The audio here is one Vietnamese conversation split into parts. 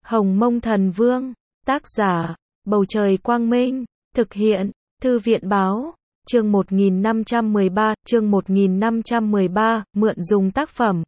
Hồng Mông Thần Vương, tác giả, Bầu Trời Quang Minh, thực hiện, Thư viện Báo, chương 1513, mượn dùng tác phẩm.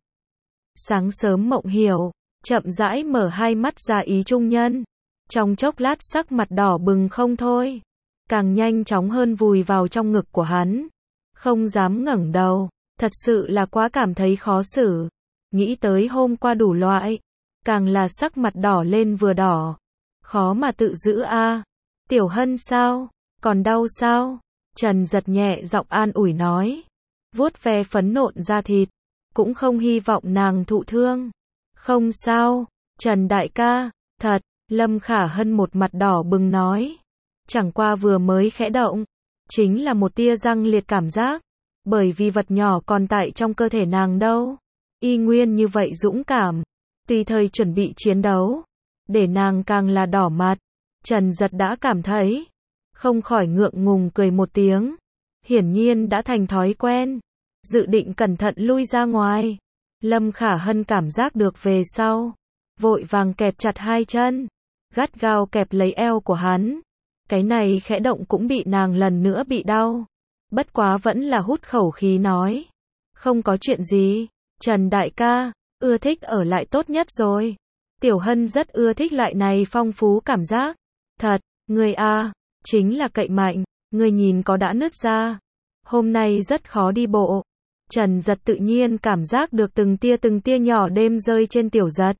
Sáng sớm Mộng Hiểu, chậm rãi mở hai mắt ra ý trung nhân. Trong chốc lát sắc mặt đỏ bừng không thôi. Càng nhanh chóng hơn vùi vào trong ngực của hắn. Không dám ngẩng đầu, thật sự là quá cảm thấy khó xử. Nghĩ tới hôm qua đủ loại, càng là sắc mặt đỏ lên vừa đỏ. Khó mà tự giữ a. Tiểu Hân sao? Còn đau sao? Trần Giật nhẹ giọng an ủi nói. Vuốt ve phấn nộn da thịt. Cũng không hy vọng nàng thụ thương. Không sao, Trần đại ca, thật, Lâm Khả Hân một mặt đỏ bừng nói. Chẳng qua vừa mới khẽ động, chính là một tia răng liệt cảm giác. Bởi vì vật nhỏ còn tại trong cơ thể nàng đâu. Y nguyên như vậy dũng cảm, tùy thời chuẩn bị chiến đấu. Để nàng càng là đỏ mặt. Trần Giật đã cảm thấy, không khỏi ngượng ngùng cười một tiếng. Hiển nhiên đã thành thói quen. Dự định cẩn thận lui ra ngoài. Lâm Khả Hân cảm giác được về sau, vội vàng kẹp chặt hai chân, gắt gao kẹp lấy eo của hắn. Cái này khẽ động cũng bị nàng lần nữa bị đau. Bất quá vẫn là hút khẩu khí nói. Không có chuyện gì, Trần đại ca, ưa thích ở lại tốt nhất rồi. Tiểu Hân rất ưa thích loại này phong phú cảm giác. Thật, ngươi a, chính là cậy mạnh, ngươi nhìn có đã nứt ra. Hôm nay rất khó đi bộ. Trần Giật tự nhiên cảm giác được từng tia nhỏ đêm rơi trên Tiểu Giật.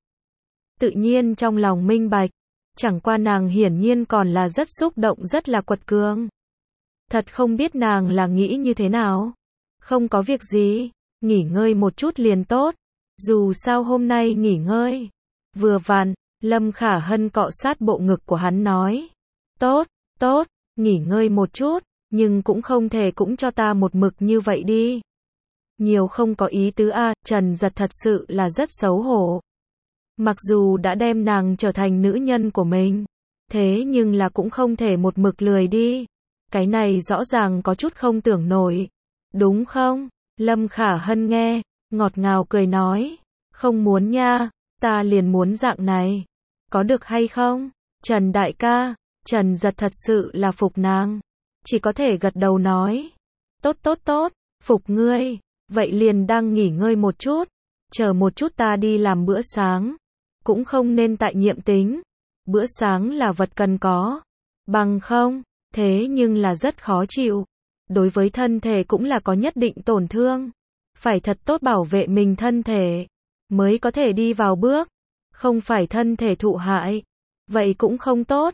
Tự nhiên trong lòng minh bạch, chẳng qua nàng hiển nhiên còn là rất xúc động, rất là quật cường. Thật không biết nàng là nghĩ như thế nào. Không có việc gì, nghỉ ngơi một chút liền tốt. Dù sao hôm nay nghỉ ngơi vừa vặn. Lâm Khả Hân cọ sát bộ ngực của hắn nói. Tốt, tốt, nghỉ ngơi một chút, nhưng cũng không thể cũng cho ta một mực như vậy đi. Nhiều không có ý tứ a. Trần Giật thật sự là rất xấu hổ. Mặc dù đã đem nàng trở thành nữ nhân của mình, thế nhưng là cũng không thể một mực lười đi. Cái này rõ ràng có chút không tưởng nổi. Đúng không? Lâm Khả Hân nghe, ngọt ngào cười nói. Không muốn nha, ta liền muốn dạng này. Có được hay không? Trần đại ca, Trần Giật thật sự là phục nàng. Chỉ có thể gật đầu nói. Tốt tốt tốt, phục ngươi. Vậy liền đang nghỉ ngơi một chút. Chờ một chút ta đi làm bữa sáng. Cũng không nên tại nhiệm tính. Bữa sáng là vật cần có. Bằng không, thế nhưng là rất khó chịu. Đối với thân thể cũng là có nhất định tổn thương. Phải thật tốt bảo vệ mình thân thể. Mới có thể đi vào bước. Không phải thân thể thụ hại. Vậy cũng không tốt.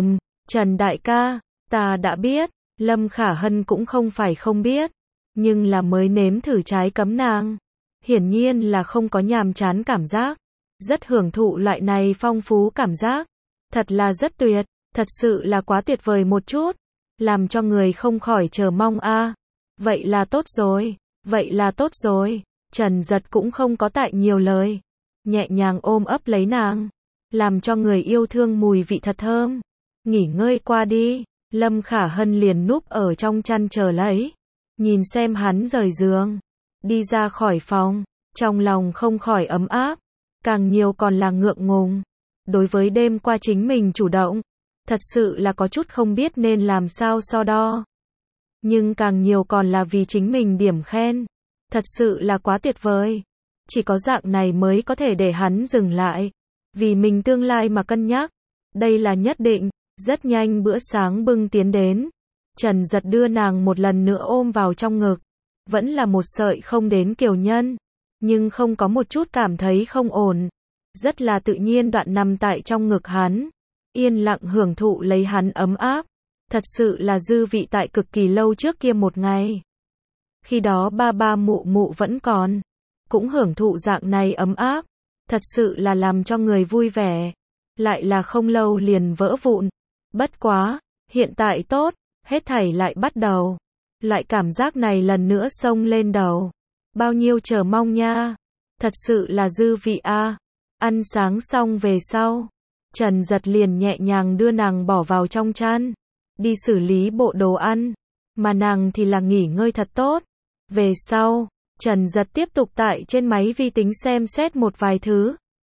Trần đại ca, ta đã biết. Lâm Khả Hân cũng không phải không biết. Nhưng là mới nếm thử trái cấm nàng. Hiển nhiên là không có nhàm chán cảm giác. Rất hưởng thụ loại này phong phú cảm giác. Thật là rất tuyệt. Thật sự là quá tuyệt vời một chút. Làm cho người không khỏi chờ mong a. Vậy là tốt rồi. Vậy là tốt rồi. Trần Giật cũng không có tại nhiều lời. Nhẹ nhàng ôm ấp lấy nàng. Làm cho người yêu thương mùi vị thật thơm. Nghỉ ngơi qua đi. Lâm Khả Hân liền núp ở trong chăn chờ lấy. Nhìn xem hắn rời giường. Đi ra khỏi phòng. Trong lòng không khỏi ấm áp. Càng nhiều còn là ngượng ngùng. Đối với đêm qua chính mình chủ động. Thật sự là có chút không biết nên làm sao so đo. Nhưng càng nhiều còn là vì chính mình điểm khen. Thật sự là quá tuyệt vời. Chỉ có dạng này mới có thể để hắn dừng lại. Vì mình tương lai mà cân nhắc. Đây là nhất định. Rất nhanh bữa sáng bưng tiến đến. Trần Giật đưa nàng một lần nữa ôm vào trong ngực. Vẫn là một sợi không đến kiều nhân. Nhưng không có một chút cảm thấy không ổn. Rất là tự nhiên đoạn nằm tại trong ngực hắn. Yên lặng hưởng thụ lấy hắn ấm áp. Thật sự là dư vị tại cực kỳ lâu trước kia một ngày. Khi đó ba mụ mụ vẫn còn. Cũng hưởng thụ dạng này ấm áp. Thật sự là làm cho người vui vẻ. Lại là không lâu liền vỡ vụn. Bất quá, hiện tại tốt. Hết thảy lại bắt đầu. Loại cảm giác này lần nữa xông lên đầu. Bao nhiêu chờ mong nha. Thật sự là dư vị a. Ăn sáng xong về sau. Trần Giật liền nhẹ nhàng đưa nàng bỏ vào trong chăn. Đi xử lý bộ đồ ăn. Mà nàng thì là nghỉ ngơi thật tốt. Về sau, Trần Giật tiếp tục tại trên máy vi tính xem xét một vài thứ.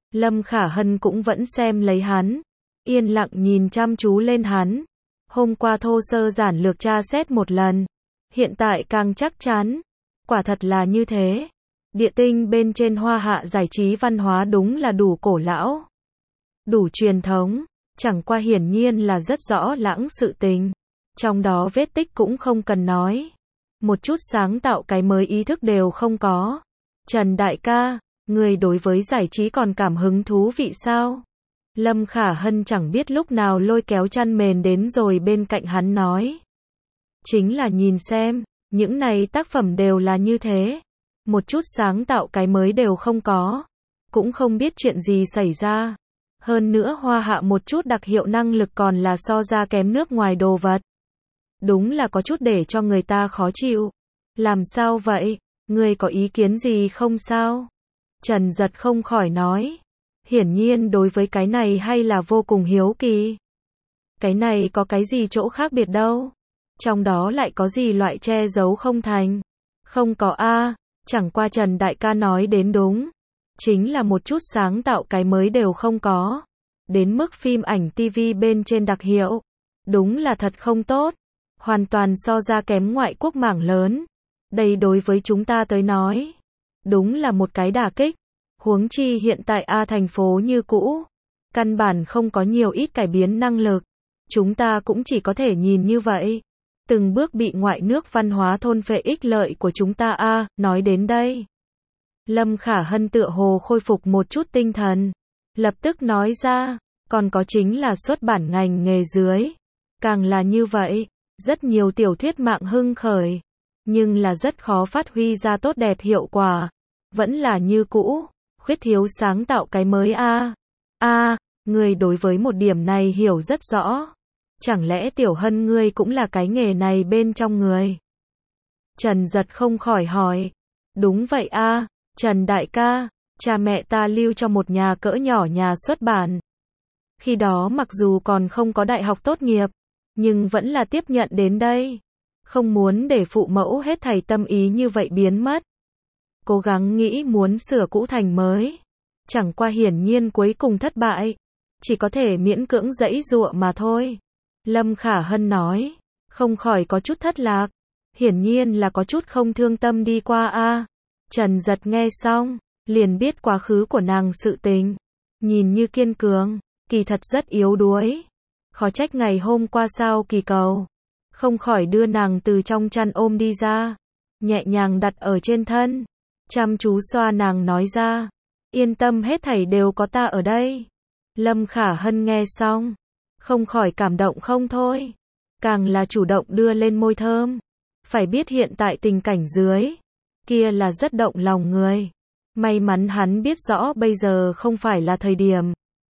Lâm Khả Hân cũng vẫn xem lấy hắn, yên lặng nhìn chăm chú lên hắn. Hôm qua thô sơ giản lược tra xét một lần, hiện tại càng chắc chắn, quả thật là như thế. Địa tinh bên trên Hoa Hạ giải trí văn hóa đúng là đủ cổ lão, đủ truyền thống, chẳng qua hiển nhiên là rất rõ lãng sự tình. Trong đó vết tích cũng không cần nói, một chút sáng tạo cái mới ý thức đều không có. Trần đại ca, người đối với giải trí còn cảm hứng thú vị sao? Lâm Khả Hân chẳng biết lúc nào lôi kéo chăn mền đến rồi bên cạnh hắn nói. Chính là nhìn xem, những này tác phẩm đều là như thế. Một chút sáng tạo cái mới đều không có. Cũng không biết chuyện gì xảy ra. Hơn nữa Hoa Hạ một chút đặc hiệu năng lực còn là so ra kém nước ngoài đồ vật. Đúng là có chút để cho người ta khó chịu. Làm sao vậy? Ngươi có ý kiến gì không sao? Trần Giật không khỏi nói. Hiển nhiên đối với cái này hay là vô cùng hiếu kỳ. Cái này có cái gì chỗ khác biệt đâu? Trong đó lại có gì loại che giấu không thành? Không có a, chẳng qua Trần đại ca nói đến đúng. Chính là một chút sáng tạo cái mới đều không có. Đến mức phim ảnh TV bên trên đặc hiệu. Đúng là thật không tốt. Hoàn toàn so ra kém ngoại quốc mảng lớn. Đây đối với chúng ta tới nói. Đúng là một cái đả kích. Huống chi hiện tại thành phố như cũ. Căn bản không có nhiều ít cải biến năng lực. Chúng ta cũng chỉ có thể nhìn như vậy. Từng bước bị ngoại nước văn hóa thôn phệ ích lợi của chúng ta nói đến đây. Lâm Khả Hân tựa hồ khôi phục một chút tinh thần. Lập tức nói ra, còn có chính là xuất bản ngành nghề dưới. Càng là như vậy, rất nhiều tiểu thuyết mạng hưng khởi. Nhưng là rất khó phát huy ra tốt đẹp hiệu quả. Vẫn là như cũ, khuyết thiếu sáng tạo cái mới người đối với một điểm này hiểu rất rõ. Chẳng lẽ Tiểu Hân ngươi cũng là cái nghề này bên trong người? Trần Giật không khỏi hỏi. Đúng vậy Trần đại ca, cha mẹ ta lưu cho một nhà cỡ nhỏ nhà xuất bản. Khi đó mặc dù còn không có đại học tốt nghiệp, nhưng vẫn là tiếp nhận đến đây. Không muốn để phụ mẫu hết thảy tâm ý như vậy biến mất. Cố gắng nghĩ muốn sửa cũ thành mới. Chẳng qua hiển nhiên cuối cùng thất bại. Chỉ có thể miễn cưỡng giãy giụa mà thôi. Lâm Khả Hân nói. Không khỏi có chút thất lạc. Hiển nhiên là có chút không thương tâm đi qua Trần Giật nghe xong, liền biết quá khứ của nàng sự tình. Nhìn như kiên cường, kỳ thật rất yếu đuối. Khó trách ngày hôm qua sao kỳ cầu. Không khỏi đưa nàng từ trong chăn ôm đi ra. Nhẹ nhàng đặt ở trên thân. Chăm chú xoa nàng nói ra. Yên tâm hết thảy đều có ta ở đây. Lâm Khả Hân nghe xong. Không khỏi cảm động không thôi. Càng là chủ động đưa lên môi thơm. Phải biết hiện tại tình cảnh dưới. Kia là rất động lòng người. May mắn hắn biết rõ bây giờ không phải là thời điểm.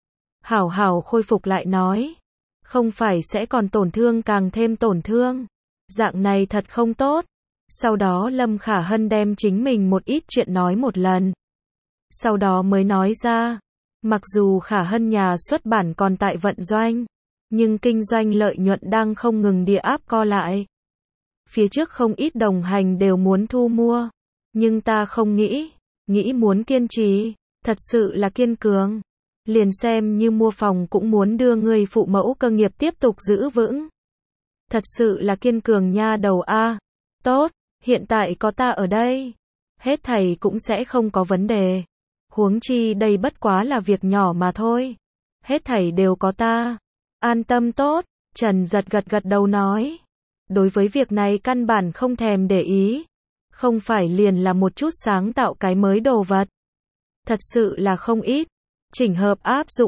Hảo hảo khôi phục lại nói. Không phải sẽ còn tổn thương càng thêm tổn thương. Dạng này thật không tốt. Sau đó Lâm Khả Hân đem chính mình một ít chuyện nói một lần. Sau đó mới nói ra. Mặc dù Khả Hân nhà xuất bản còn tại vận doanh. Nhưng kinh doanh lợi nhuận đang không ngừng địa áp co lại. Phía trước không ít đồng hành đều muốn thu mua. Nhưng ta không nghĩ muốn kiên trì. Thật sự là kiên cường. Liền xem như mua phòng cũng muốn đưa người phụ mẫu cơ nghiệp tiếp tục giữ vững. Thật sự là kiên cường nha đầu Tốt, hiện tại có ta ở đây. Hết thảy cũng sẽ không có vấn đề. Huống chi đây bất quá là việc nhỏ mà thôi. Hết thảy đều có ta. An tâm tốt, Trần Giật gật đầu nói. Đối với việc này căn bản không thèm để ý. Không phải liền là một chút sáng tạo cái mới đồ vật. Thật sự là không ít. Chỉnh hợp áp dụng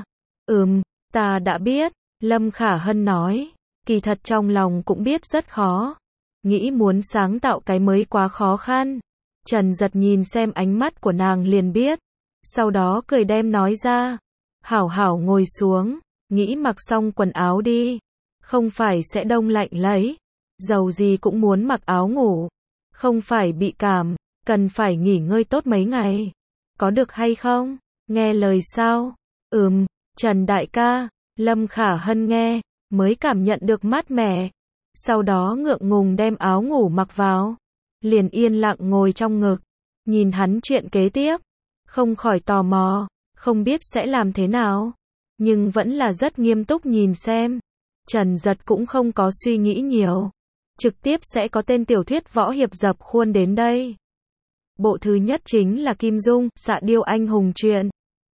ta đã biết. Lâm Khả Hân nói. Kỳ thật trong lòng cũng biết rất khó. Nghĩ muốn sáng tạo cái mới quá khó khăn. Trần Giật nhìn xem ánh mắt của nàng liền biết. Sau đó cười đem nói ra. Hảo hảo ngồi xuống. Nghĩ mặc xong quần áo đi. Không phải sẽ đông lạnh lấy. Dầu gì cũng muốn mặc áo ngủ. Không phải bị cảm. Cần phải nghỉ ngơi tốt mấy ngày. Có được hay không? Nghe lời sao? Trần đại ca. Lâm Khả Hân nghe. Mới cảm nhận được mát mẻ. Sau đó ngượng ngùng đem áo ngủ mặc vào. Liền yên lặng ngồi trong ngực. Nhìn hắn chuyện kế tiếp. Không khỏi tò mò. không biết sẽ làm thế nào, nhưng vẫn là rất nghiêm túc nhìn xem. Trần Giật cũng không có suy nghĩ nhiều, trực tiếp sẽ có tên tiểu thuyết võ hiệp dập khuôn đến đây. Bộ thứ nhất chính là Kim Dung, Xạ Điêu Anh Hùng truyện.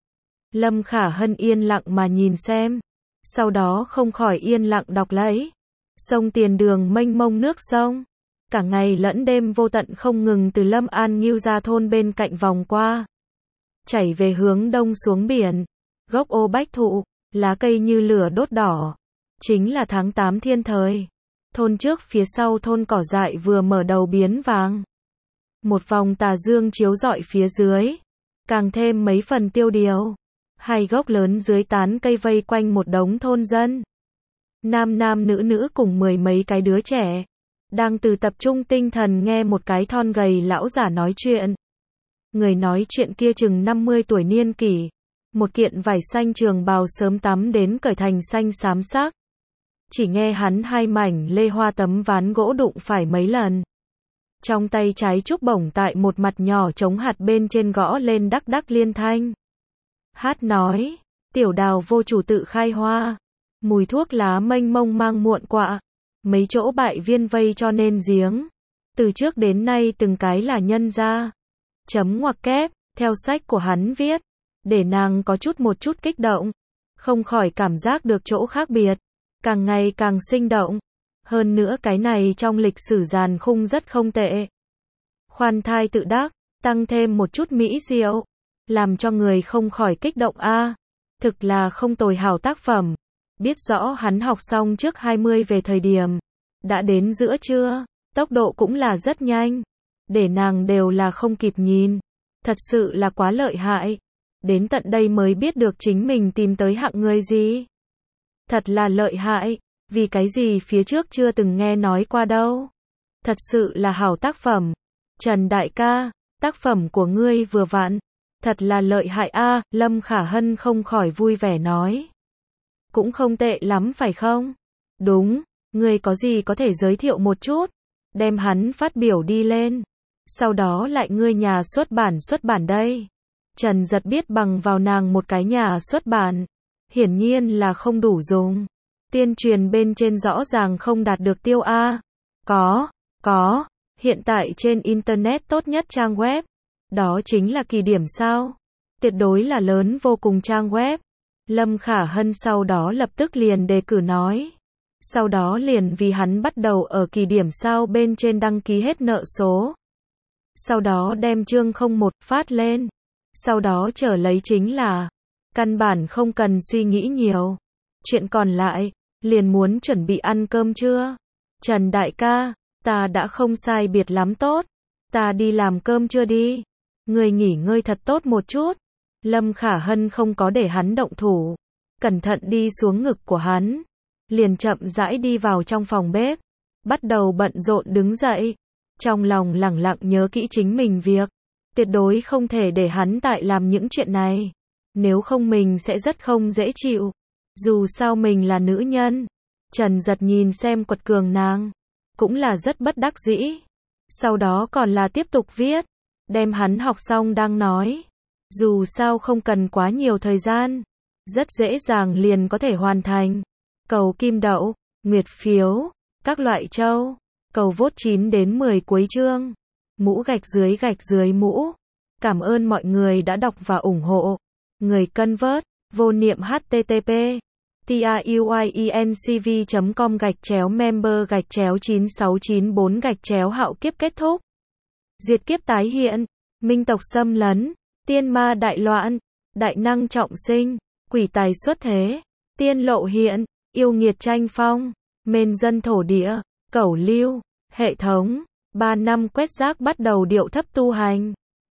Lâm Khả Hân yên lặng mà nhìn xem, sau đó không khỏi yên lặng đọc lấy. Sông Tiền Đường mênh mông nước sông, cả ngày lẫn đêm vô tận không ngừng từ Lâm An Ngưu Gia thôn bên cạnh vòng qua, chảy về hướng đông xuống biển. Gốc ô bách thụ, lá cây như lửa đốt đỏ, chính là tháng 8 thiên thời. Thôn trước phía sau thôn cỏ dại vừa mở đầu biến vàng. Một vòng tà dương chiếu rọi phía dưới, càng thêm mấy phần tiêu điều. Hai gốc lớn dưới tán cây vây quanh một đống thôn dân. Nam nam nữ nữ cùng mười mấy cái đứa trẻ, đang từ tập trung tinh thần nghe một cái thon gầy lão giả nói chuyện. Người nói chuyện kia chừng 50 tuổi niên kỷ, một kiện vải xanh trường bào sớm tắm đến cởi thành xanh xám sắc. Chỉ nghe hắn hai mảnh lê hoa tấm ván gỗ đụng phải mấy lần. Trong tay trái trúc bổng tại một mặt nhỏ trống hạt bên trên gõ lên đắc đắc liên thanh. Hát nói, tiểu đào vô chủ tự khai hoa, mùi thuốc lá mênh mông mang muộn quạ, mấy chỗ bại viên vây cho nên giếng, từ trước đến nay từng cái là nhân gia. Chấm ngoặc kép, theo sách của hắn viết, để nàng có một chút kích động, không khỏi cảm giác được chỗ khác biệt, càng ngày càng sinh động. Hơn nữa cái này trong lịch sử giàn khung rất không tệ. Khoan thai tự đắc, tăng thêm một chút mỹ diệu, làm cho người không khỏi kích động a. Thực là không tồi hảo tác phẩm. Biết rõ hắn học xong trước 20 về thời điểm, đã đến giữa trưa, tốc độ cũng là rất nhanh, để nàng đều là không kịp nhìn. Thật sự là quá lợi hại. Đến tận đây mới biết được chính mình tìm tới hạng người gì. Thật là lợi hại, vì cái gì phía trước chưa từng nghe nói qua đâu. Thật sự là hảo tác phẩm. Trần đại ca, tác phẩm của ngươi vừa vặn, thật là lợi hại a. Lâm Khả Hân không khỏi vui vẻ nói. Cũng không tệ lắm phải không? Đúng, ngươi có gì có thể giới thiệu một chút, đem hắn phát biểu đi lên. Sau đó lại ngươi nhà xuất bản đây. Trần Giật biết bằng vào nàng một cái nhà xuất bản, hiển nhiên là không đủ dùng. Tuyên truyền bên trên rõ ràng không đạt được tiêu A. Có, hiện tại trên Internet tốt nhất trang web, đó chính là Kỳ Điểm sao? Tuyệt đối là lớn vô cùng trang web. Lâm Khả Hân sau đó lập tức liền đề cử nói. Sau đó liền vì hắn bắt đầu ở Kỳ Điểm sao bên trên đăng ký hết nợ số. Sau đó đem chương 01 phát lên. Sau đó trở lấy chính là, căn bản không cần suy nghĩ nhiều. Chuyện còn lại, liền muốn chuẩn bị ăn cơm chưa? Trần đại ca, ta đã không sai biệt lắm tốt. Ta đi làm cơm chưa đi? Người nghỉ ngơi thật tốt một chút. Lâm Khả Hân không có để hắn động thủ. Cẩn thận đi xuống ngực của hắn. Liền chậm rãi đi vào trong phòng bếp. Bắt đầu bận rộn đứng dậy. Trong lòng lẳng lặng nhớ kỹ chính mình việc. Tuyệt đối không thể để hắn tại làm những chuyện này. Nếu không mình sẽ rất không dễ chịu. Dù sao mình là nữ nhân. Trần Giật nhìn xem quật cường nàng, cũng là rất bất đắc dĩ. Sau đó còn là tiếp tục viết. Đem hắn học xong đang nói. Dù sao không cần quá nhiều thời gian. Rất dễ dàng liền có thể hoàn thành. Cầu kim đậu, nguyệt phiếu, các loại châu. Cầu vote 9 đến 10 cuối chương. Mũ gạch dưới mũ. Cảm ơn mọi người đã đọc và ủng hộ. Người cân vớt, vô niệm http tiuyencv.com/member/9694 hạo kiếp kết thúc. Diệt kiếp tái hiện, minh tộc xâm lấn, tiên ma đại loạn, đại năng trọng sinh, quỷ tài xuất thế, tiên lộ hiện, yêu nghiệt tranh phong, mên dân thổ địa, cẩu lưu, hệ thống, 3 năm quét rác bắt đầu điệu thấp tu hành.